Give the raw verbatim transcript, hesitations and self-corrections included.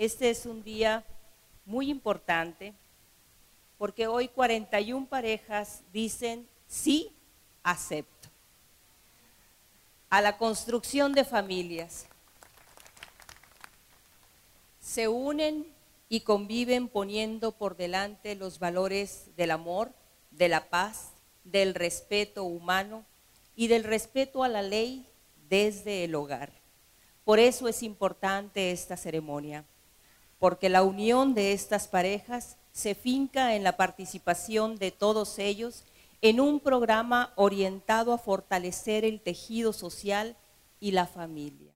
Este es un día muy importante porque hoy cuarenta y una parejas dicen sí, acepto a la construcción de familias. Se unen y conviven poniendo por delante los valores del amor, de la paz, del respeto humano y del respeto a la ley desde el hogar. Por eso es importante esta ceremonia, porque la unión de estas parejas se finca en la participación de todos ellos en un programa orientado a fortalecer el tejido social y la familia.